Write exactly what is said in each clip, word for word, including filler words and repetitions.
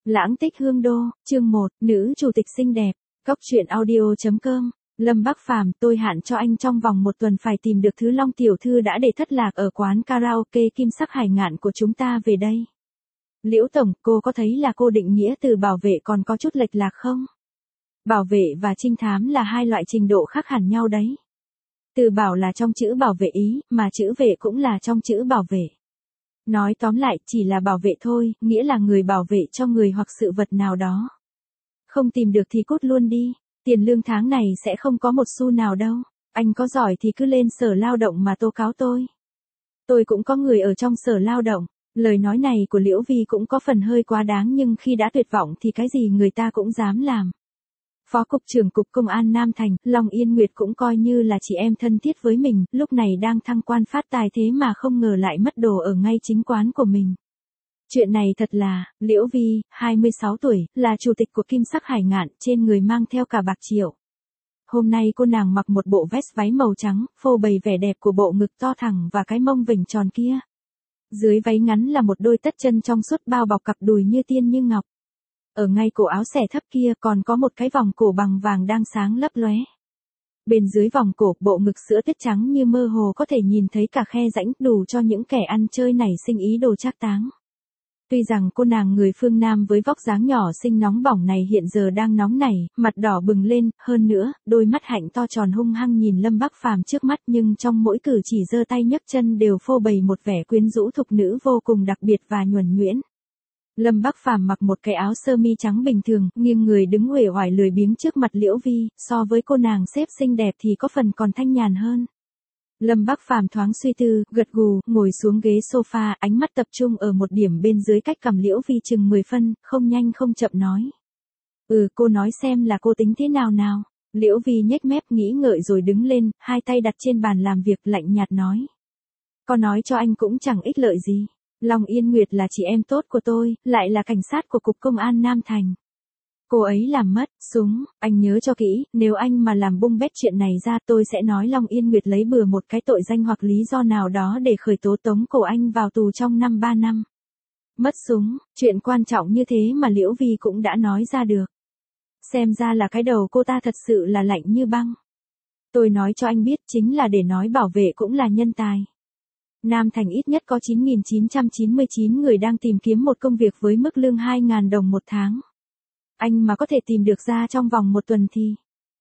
Lãng tích hương đô, chương một, nữ chủ tịch xinh đẹp, Cóc truyện audio chấm com. Lâm Bắc Phàm, tôi hạn cho anh trong vòng một tuần phải tìm được thứ Long tiểu thư đã để thất lạc ở quán karaoke Kim Sắc Hải Ngạn của chúng ta về đây. Liễu Tổng, cô có thấy là cô định nghĩa từ bảo vệ còn có chút lệch lạc không? Bảo vệ và trinh thám là hai loại trình độ khác hẳn nhau đấy. Từ bảo là trong chữ bảo vệ ý, mà chữ vệ cũng là trong chữ bảo vệ. Nói tóm lại, chỉ là bảo vệ thôi, nghĩa là người bảo vệ cho người hoặc sự vật nào đó. Không tìm được thì cút luôn đi, tiền lương tháng này sẽ không có một xu nào đâu, anh có giỏi thì cứ lên sở lao động mà tố cáo tôi. Tôi cũng có người ở trong sở lao động, lời nói này của Liễu Vi cũng có phần hơi quá đáng nhưng khi đã tuyệt vọng thì cái gì người ta cũng dám làm. Phó Cục trưởng Cục Công an Nam Thành, Long Yên Nguyệt cũng coi như là chị em thân thiết với mình, lúc này đang thăng quan phát tài thế mà không ngờ lại mất đồ ở ngay chính quán của mình. Chuyện này thật là, Liễu Vi, hai mươi sáu tuổi, là chủ tịch của Kim Sắc Hải Ngạn, trên người mang theo cả bạc triệu. Hôm nay cô nàng mặc một bộ vest váy màu trắng, phô bày vẻ đẹp của bộ ngực to thẳng và cái mông vểnh tròn kia. Dưới váy ngắn là một đôi tất chân trong suốt bao bọc cặp đùi như tiên như ngọc. Ở ngay cổ áo xẻ thấp kia còn có một cái vòng cổ bằng vàng đang sáng lấp lóe. Bên dưới vòng cổ, bộ ngực sữa tuyết trắng như mơ hồ có thể nhìn thấy cả khe rãnh, đủ cho những kẻ ăn chơi nảy sinh ý đồ trác táng. Tuy rằng cô nàng người phương Nam với vóc dáng nhỏ xinh nóng bỏng này hiện giờ đang nóng nảy, mặt đỏ bừng lên, hơn nữa, đôi mắt hạnh to tròn hung hăng nhìn Lâm Bắc Phàm trước mắt nhưng trong mỗi cử chỉ giơ tay nhấc chân đều phô bày một vẻ quyến rũ thục nữ vô cùng đặc biệt và nhuần nhuyễn. Lâm Bắc Phàm mặc một cái áo sơ mi trắng bình thường, nghiêng người đứng uể oải lười biếng trước mặt Liễu Vi, so với cô nàng xếp xinh đẹp thì có phần còn thanh nhàn hơn. Lâm Bắc Phàm thoáng suy tư, gật gù, ngồi xuống ghế sofa, ánh mắt tập trung ở một điểm bên dưới cách cằm Liễu Vi chừng mười phân, không nhanh không chậm nói. Ừ, cô nói xem là cô tính thế nào nào. Liễu Vi nhếch mép nghĩ ngợi rồi đứng lên, hai tay đặt trên bàn làm việc lạnh nhạt nói. Có nói cho anh cũng chẳng ích lợi gì. Long Yên Nguyệt là chị em tốt của tôi, lại là cảnh sát của Cục Công an Nam Thành. Cô ấy làm mất súng, anh nhớ cho kỹ, nếu anh mà làm bung bét chuyện này ra tôi sẽ nói Long Yên Nguyệt lấy bừa một cái tội danh hoặc lý do nào đó để khởi tố tống cổ anh vào tù trong năm ba năm. Mất súng, chuyện quan trọng như thế mà Liễu Vi cũng đã nói ra được. Xem ra là cái đầu cô ta thật sự là lạnh như băng. Tôi nói cho anh biết chính là để nói bảo vệ cũng là nhân tài. Nam Thành ít nhất có chín nghìn chín trăm chín mươi chín người đang tìm kiếm một công việc với mức lương hai nghìn đồng một tháng. Anh mà có thể tìm được ra trong vòng một tuần thì...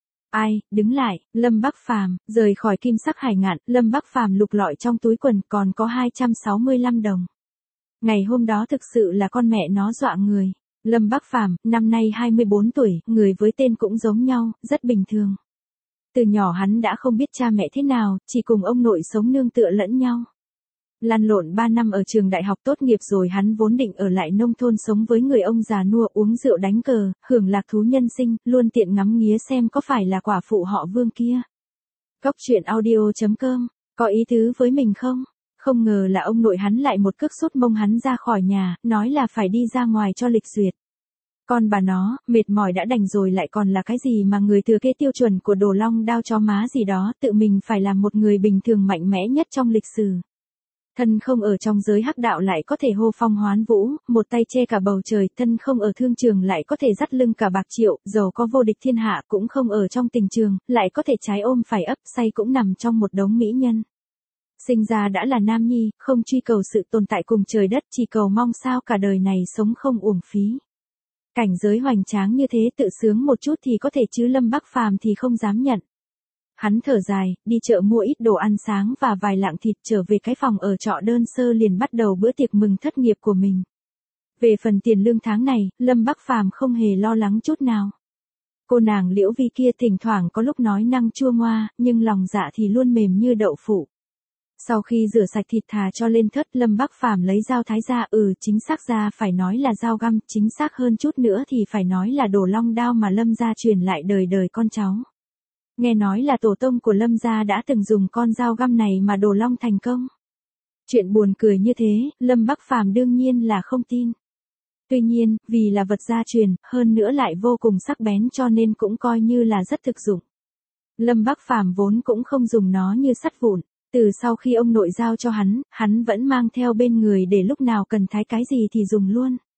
Ai, đứng lại, Lâm Bắc Phàm, rời khỏi Kim Sắc Hải Ngạn, Lâm Bắc Phàm lục lọi trong túi quần còn có hai trăm sáu mươi lăm đồng. Ngày hôm đó thực sự là con mẹ nó dọa người. Lâm Bắc Phàm, năm nay hai mươi bốn tuổi, người với tên cũng giống nhau, rất bình thường. Từ nhỏ hắn đã không biết cha mẹ thế nào, chỉ cùng ông nội sống nương tựa lẫn nhau. Lăn lộn ba năm ở trường đại học tốt nghiệp rồi hắn vốn định ở lại nông thôn sống với người ông già nua uống rượu đánh cờ, hưởng lạc thú nhân sinh, luôn tiện ngắm nghía xem có phải là quả phụ họ Vương kia. Cóc truyện audio chấm com, có ý tứ với mình không? Không ngờ là ông nội hắn lại một cước sút mông hắn ra khỏi nhà, nói là phải đi ra ngoài cho lịch duyệt. Con bà nó, mệt mỏi đã đành rồi lại còn là cái gì mà người thừa kế tiêu chuẩn của Đồ Long Đao chó má gì đó, tự mình phải làm một người bình thường mạnh mẽ nhất trong lịch sử. Thân không ở trong giới hắc đạo lại có thể hô phong hoán vũ, một tay che cả bầu trời, thân không ở thương trường lại có thể dắt lưng cả bạc triệu, giàu có vô địch thiên hạ cũng không ở trong tình trường, lại có thể trái ôm phải ấp, say cũng nằm trong một đống mỹ nhân. Sinh ra đã là nam nhi, không truy cầu sự tồn tại cùng trời đất, chỉ cầu mong sao cả đời này sống không uổng phí. Cảnh giới hoành tráng như thế tự sướng một chút thì có thể chứ Lâm Bắc Phàm thì không dám nhận. Hắn thở dài, đi chợ mua ít đồ ăn sáng và vài lạng thịt trở về cái phòng ở trọ đơn sơ liền bắt đầu bữa tiệc mừng thất nghiệp của mình. Về phần tiền lương tháng này, Lâm Bắc Phàm không hề lo lắng chút nào. Cô nàng Liễu Vi kia thỉnh thoảng có lúc nói năng chua ngoa, nhưng lòng dạ thì luôn mềm như đậu phụ. Sau khi rửa sạch thịt thà cho lên thớt, Lâm Bắc Phàm lấy dao thái ra, ừ chính xác ra phải nói là dao găm, chính xác hơn chút nữa thì phải nói là Đồ Long Đao mà Lâm gia truyền lại đời đời con cháu. Nghe nói là tổ tông của Lâm gia đã từng dùng con dao găm này mà Đồ Long thành công. Chuyện buồn cười như thế, Lâm Bắc Phàm đương nhiên là không tin. Tuy nhiên, vì là vật gia truyền, hơn nữa lại vô cùng sắc bén cho nên cũng coi như là rất thực dụng. Lâm Bắc Phàm vốn cũng không dùng nó như sắt vụn. Từ sau khi ông nội giao cho hắn, hắn vẫn mang theo bên người để lúc nào cần thái cái gì thì dùng luôn.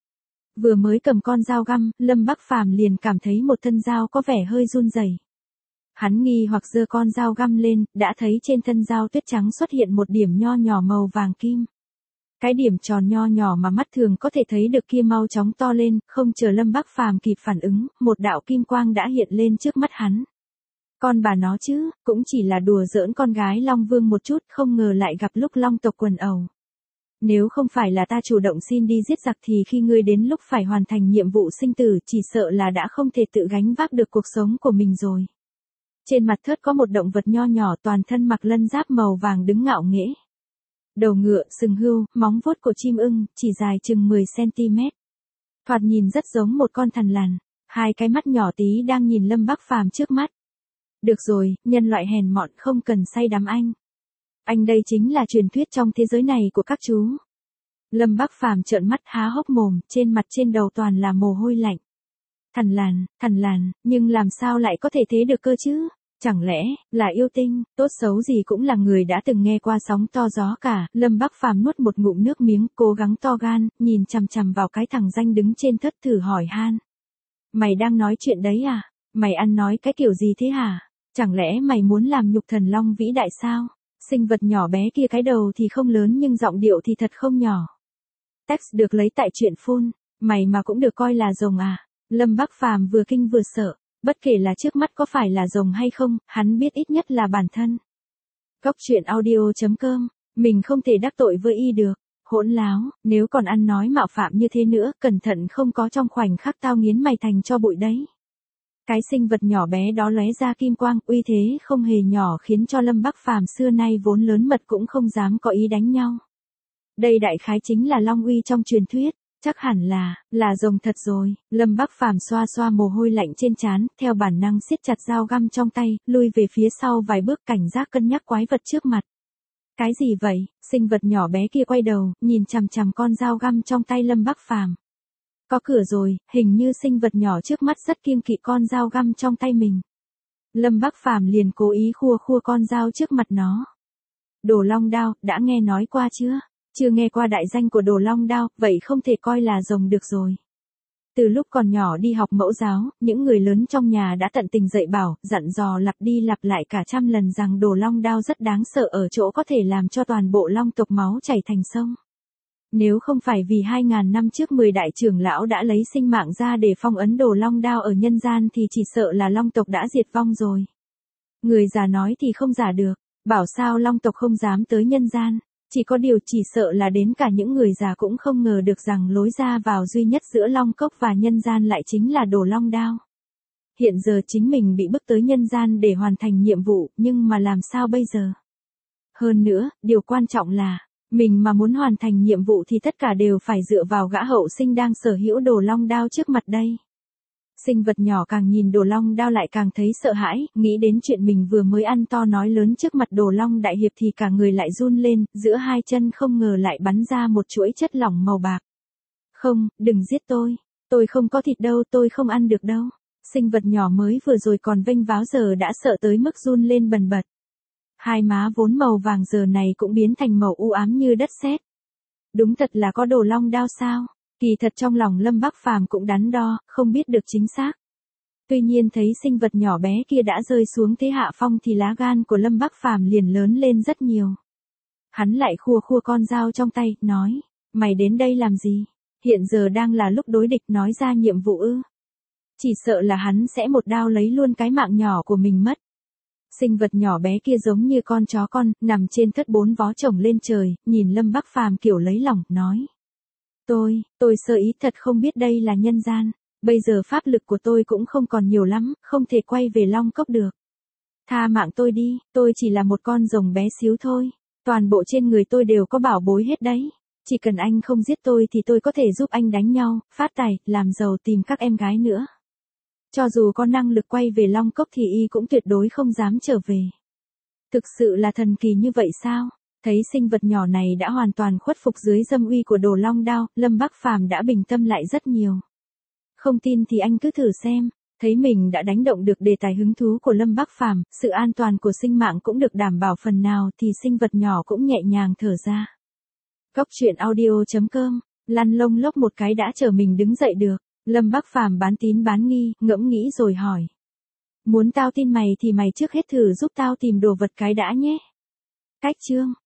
Vừa mới cầm con dao găm, Lâm Bắc Phàm liền cảm thấy một thân dao có vẻ hơi run rẩy. Hắn nghi hoặc giơ con dao găm lên, đã thấy trên thân dao tuyết trắng xuất hiện một điểm nho nhỏ màu vàng kim. Cái điểm tròn nho nhỏ mà mắt thường có thể thấy được kia mau chóng to lên, không chờ Lâm Bắc Phàm kịp phản ứng, một đạo kim quang đã hiện lên trước mắt hắn. Con bà nó chứ, cũng chỉ là đùa giỡn con gái Long Vương một chút, không ngờ lại gặp lúc Long tộc quần ẩu. Nếu không phải là ta chủ động xin đi giết giặc thì khi ngươi đến lúc phải hoàn thành nhiệm vụ sinh tử chỉ sợ là đã không thể tự gánh vác được cuộc sống của mình rồi. Trên mặt thớt có một động vật nho nhỏ toàn thân mặc lân giáp màu vàng đứng ngạo nghễ. Đầu ngựa, sừng hươu, móng vuốt của chim ưng, chỉ dài chừng mười xăng-ti-mét. Thoạt nhìn rất giống một con thằn lằn, hai cái mắt nhỏ tí đang nhìn Lâm Bắc Phàm trước mắt. Được rồi, nhân loại hèn mọn không cần say đắm anh. Anh đây chính là truyền thuyết trong thế giới này của các chú. Lâm Bắc Phàm trợn mắt há hốc mồm, trên mặt trên đầu toàn là mồ hôi lạnh. Thằn lằn, thằn lằn, nhưng làm sao lại có thể thế được cơ chứ? Chẳng lẽ, là yêu tinh, tốt xấu gì cũng là người đã từng nghe qua sóng to gió cả. Lâm Bắc Phàm nuốt một ngụm nước miếng, cố gắng to gan, nhìn chằm chằm vào cái thằng danh đứng trên thớt thử hỏi han. Mày đang nói chuyện đấy à? Mày ăn nói cái kiểu gì thế hả? Chẳng lẽ mày muốn làm nhục thần long vĩ đại sao? Sinh vật nhỏ bé kia cái đầu thì không lớn nhưng giọng điệu thì thật không nhỏ. Text được lấy tại truyện phun, mày mà cũng được coi là rồng à? Lâm Bắc Phàm vừa kinh vừa sợ, bất kể là trước mắt có phải là rồng hay không, hắn biết ít nhất là bản thân. Góc truyện audio chấm com, mình không thể đắc tội với y được, hỗn láo, nếu còn ăn nói mạo phạm như thế nữa, cẩn thận không có trong khoảnh khắc tao nghiến mày thành cho bụi đấy. Cái sinh vật nhỏ bé đó lóe ra kim quang, uy thế không hề nhỏ khiến cho Lâm Bắc Phàm xưa nay vốn lớn mật cũng không dám có ý đánh nhau. Đây đại khái chính là Long uy trong truyền thuyết, chắc hẳn là, là rồng thật rồi. Lâm Bắc Phàm xoa xoa mồ hôi lạnh trên trán, theo bản năng siết chặt dao găm trong tay, lui về phía sau vài bước cảnh giác cân nhắc quái vật trước mặt. Cái gì vậy? Sinh vật nhỏ bé kia quay đầu, nhìn chằm chằm con dao găm trong tay Lâm Bắc Phàm. Có cửa rồi, hình như sinh vật nhỏ trước mắt rất kiêng kỵ con dao găm trong tay mình. Lâm Bắc Phàm liền cố ý khua khua con dao trước mặt nó. Đồ long đao, đã nghe nói qua chưa? Chưa nghe qua đại danh của đồ long đao, vậy không thể coi là rồng được rồi. Từ lúc còn nhỏ đi học mẫu giáo, những người lớn trong nhà đã tận tình dạy bảo, dặn dò lặp đi lặp lại cả trăm lần rằng đồ long đao rất đáng sợ ở chỗ có thể làm cho toàn bộ long tộc máu chảy thành sông. Nếu không phải vì hai ngàn năm trước mười đại trưởng lão đã lấy sinh mạng ra để phong ấn đồ long đao ở nhân gian thì chỉ sợ là long tộc đã diệt vong rồi. Người già nói thì không giả được, bảo sao long tộc không dám tới nhân gian, chỉ có điều chỉ sợ là đến cả những người già cũng không ngờ được rằng lối ra vào duy nhất giữa long cốc và nhân gian lại chính là đồ long đao. Hiện giờ chính mình bị bức tới nhân gian để hoàn thành nhiệm vụ, nhưng mà làm sao bây giờ? Hơn nữa, điều quan trọng là mình mà muốn hoàn thành nhiệm vụ thì tất cả đều phải dựa vào gã hậu sinh đang sở hữu đồ long đao trước mặt đây. Sinh vật nhỏ càng nhìn đồ long đao lại càng thấy sợ hãi, nghĩ đến chuyện mình vừa mới ăn to nói lớn trước mặt đồ long đại hiệp thì cả người lại run lên, giữa hai chân không ngờ lại bắn ra một chuỗi chất lỏng màu bạc. Không, đừng giết tôi, tôi không có thịt đâu, tôi không ăn được đâu. Sinh vật nhỏ mới vừa rồi còn vênh váo giờ đã sợ tới mức run lên bần bật. Hai má vốn màu vàng giờ này cũng biến thành màu u ám như đất sét. Đúng thật là có đồ long đao sao? Kỳ thật trong lòng Lâm Bắc Phàm cũng đắn đo, không biết được chính xác. Tuy nhiên thấy sinh vật nhỏ bé kia đã rơi xuống thế hạ phong thì lá gan của Lâm Bắc Phàm liền lớn lên rất nhiều. Hắn lại khua khua con dao trong tay, nói, mày đến đây làm gì? Hiện giờ đang là lúc đối địch, nói ra nhiệm vụ ư? Chỉ sợ là hắn sẽ một đao lấy luôn cái mạng nhỏ của mình mất. Sinh vật nhỏ bé kia giống như con chó con, nằm trên thớt bốn vó chồng lên trời, nhìn Lâm Bắc Phàm kiểu lấy lòng, nói. Tôi, tôi sơ ý thật không biết đây là nhân gian, bây giờ pháp lực của tôi cũng không còn nhiều lắm, không thể quay về long cốc được. Tha mạng tôi đi, tôi chỉ là một con rồng bé xíu thôi, toàn bộ trên người tôi đều có bảo bối hết đấy. Chỉ cần anh không giết tôi thì tôi có thể giúp anh đánh nhau, phát tài, làm giàu, tìm các em gái nữa. Cho dù có năng lực quay về long cốc thì y cũng tuyệt đối không dám trở về. Thực sự là thần kỳ như vậy sao? Thấy sinh vật nhỏ này đã hoàn toàn khuất phục dưới dâm uy của đồ long đao, Lâm Bắc Phàm đã bình tâm lại rất nhiều. Không tin thì anh cứ thử xem. Thấy mình đã đánh động được đề tài hứng thú của Lâm Bắc Phàm, sự an toàn của sinh mạng cũng được đảm bảo phần nào thì sinh vật nhỏ cũng nhẹ nhàng thở ra. Góc truyện audio chấm com Lăn lông lốc một cái đã chờ mình đứng dậy được. Lâm Bắc Phàm bán tín bán nghi, ngẫm nghĩ rồi hỏi. Muốn tao tin mày thì mày trước hết thử giúp tao tìm đồ vật cái đã nhé. Cách chương.